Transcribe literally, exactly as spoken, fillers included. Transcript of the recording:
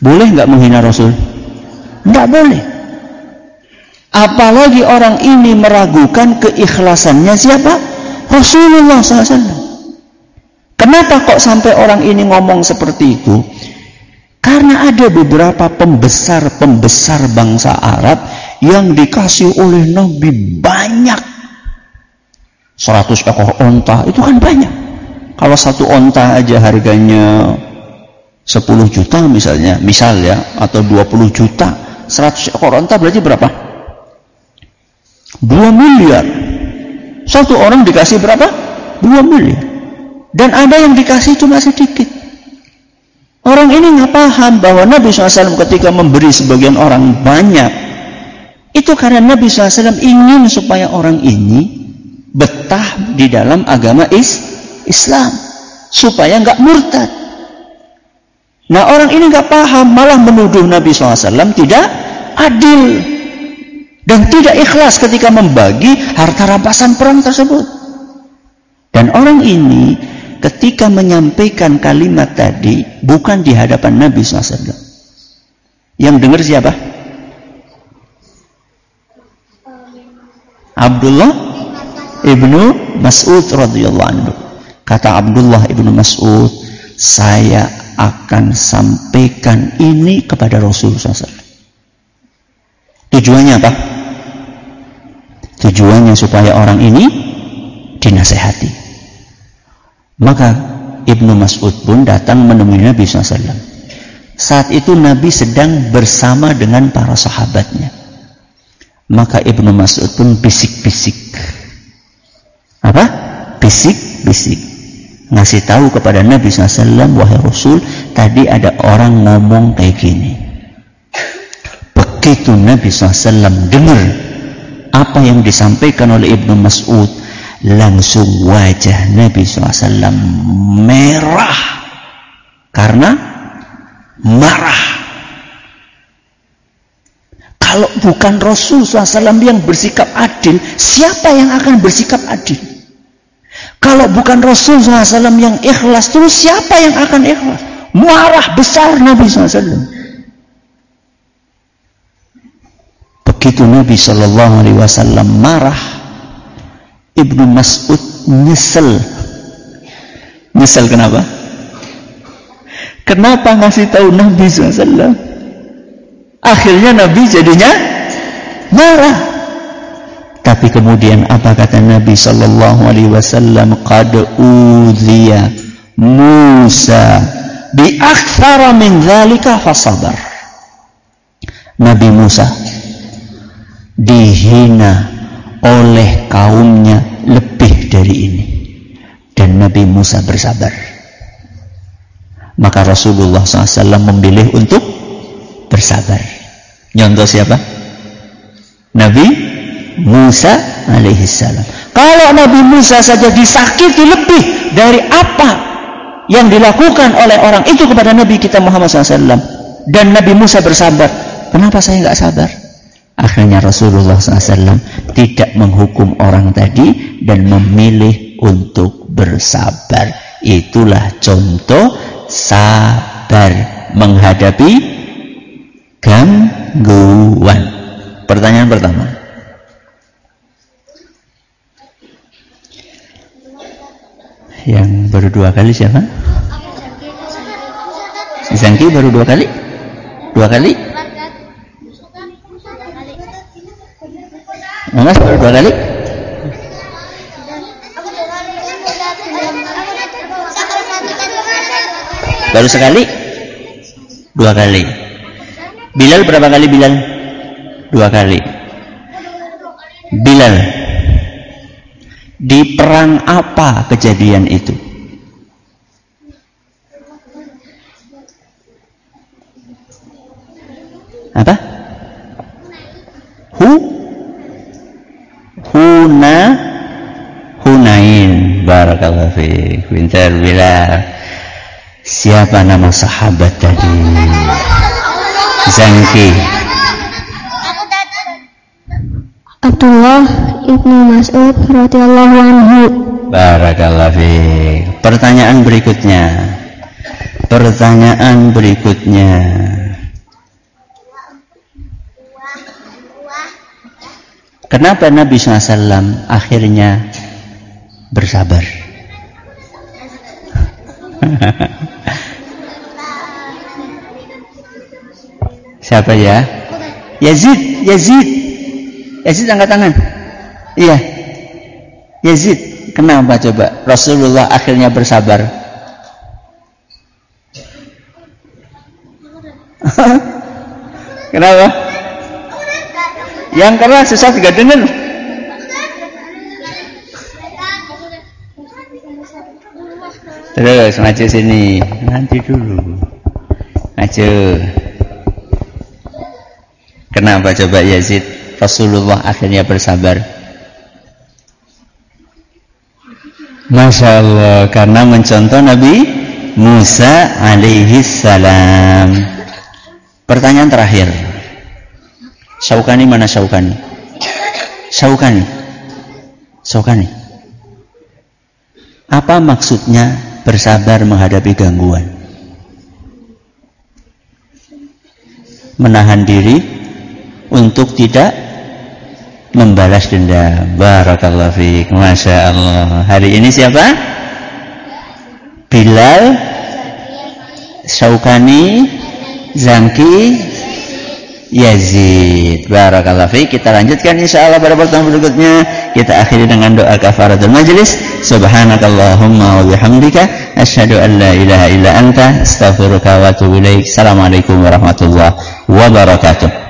Boleh nggak menghina Rasul? Nggak boleh. Apalagi orang ini meragukan keikhlasannya siapa? Rasulullah shallallahu alaihi wasallam. Kenapa kok sampai orang ini ngomong seperti itu? Karena ada beberapa pembesar-pembesar bangsa Arab yang dikasih oleh Nabi banyak. seratus ekor onta, itu kan banyak. Kalau satu onta aja harganya sepuluh juta misalnya, misal ya, atau dua puluh juta, seratus ekor onta berarti berapa? dua miliar. Satu orang dikasih berapa? dua miliar. Dan ada yang dikasih cuma sedikit. Orang ini nggak paham bahwa Nabi shallallahu alaihi wasallam ketika memberi sebagian orang banyak, itu karena Nabi shallallahu alaihi wasallam ingin supaya orang ini betah di dalam agama is Islam, supaya nggak murtad. Nah, orang ini nggak paham, malah menuduh Nabi shallallahu alaihi wasallam tidak adil dan tidak ikhlas ketika membagi harta rampasan perang tersebut. Dan orang ini ketika menyampaikan kalimat tadi bukan di hadapan Nabi shallallahu alaihi wasallam. Yang dengar siapa? Abdullah ibnu Mas'ud radhiyallahu anhu. Kata Abdullah ibnu Mas'ud, saya akan sampaikan ini kepada Rasulullah shallallahu alaihi wasallam. Tujuannya apa? Tujuannya supaya orang ini dinasehati. Maka Ibnu Mas'ud pun datang menemui Nabi shallallahu alaihi wasallam. Saat itu Nabi sedang bersama dengan para sahabatnya. Maka Ibnu Mas'ud pun bisik-bisik. Apa? Bisik-bisik. Ngasih tahu kepada Nabi shallallahu alaihi wasallam, wahai Rasul, tadi ada orang ngomong kayak gini. Begitu Nabi shallallahu alaihi wasallam dengar apa yang disampaikan oleh Ibnu Mas'ud, langsung wajah Nabi shallallahu alaihi wasallam merah karena marah. Kalau bukan Rasul shallallahu alaihi wasallam yang bersikap adil, siapa yang akan bersikap adil? Kalau bukan Rasul shallallahu alaihi wasallam yang ikhlas, terus siapa yang akan ikhlas? Marah besar Nabi shallallahu alaihi wasallam. Begitu Nabi shallallahu alaihi wasallam marah, Ibnu Mas'ud nyesel. Nyesel kenapa? Kenapa ngasih tahu Nabi shallallahu alaihi wasallam? Akhirnya Nabi jadinya marah. Tapi kemudian apa kata Nabi sallallahu alaihi wasallam? Qad udhiya Musa bi aktsara min dzalika fasabar. Nabi Musa dihina oleh kaumnya lebih dari ini, dan Nabi Musa bersabar. Maka Rasulullah shallallahu alaihi wasallam memilih untuk bersabar. Nyontoh siapa? Nabi Musa alaihissalam. Kalau Nabi Musa saja disakiti lebih dari apa yang dilakukan oleh orang itu kepada Nabi kita Muhammad shallallahu alaihi wasallam, dan Nabi Musa bersabar, kenapa saya nggak sabar? Akhirnya Rasulullah shallallahu alaihi wasallam tidak menghukum orang tadi dan memilih untuk bersabar. Itulah contoh sabar menghadapi gangguan. Pertanyaan pertama. Yang baru dua kali siapa? Zangki baru dua kali? Dua kali? Mas baru dua kali? Baru sekali? Dua kali. Bilal berapa kali Bilal? Dua kali. Bilal, di perang apa kejadian itu? Apa? Hu? Huna? Hunain. Barakallahu fiik. Pintar Bilal. Siapa nama sahabat tadi? Zangki. Abdullah ibnu Mas'ud radhiyallahu anhu. Barakallahu fiik. Pertanyaan berikutnya. Pertanyaan berikutnya. Kenapa Nabi shallallahu alaihi wasallam akhirnya bersabar? Siapa ya? Yazid, Yazid, Yazid angkat tangan. Iya, Yazid. Kenapa coba Rasulullah akhirnya bersabar? Kenapa? Yang keras susah juga dengar. Terus maju sini, nanti dulu. Maju. Kenapa coba Yazid Rasulullah akhirnya bersabar? Masya Allah, karena mencontoh Nabi Musa alaihi salam. Pertanyaan terakhir. Syaukani mana Syaukani? Syaukani. Syaukani. Apa maksudnya bersabar menghadapi gangguan? Menahan diri untuk tidak membalas dendam. Barakallahu fiik. Masya Allah. Hari ini siapa? Bilal, Syaukani, Zangki, Yazid. Barakallahu fiik. Kita lanjutkan insyaallah pada pertemuan berikutnya. Kita akhiri dengan doa kafaratul majlis. Subhanakallahumma wa bihamdika asyhadu an la ilaha illa anta astaghfiruka wa atubu ilaik. Assalamualaikum warahmatullahi wabarakatuh.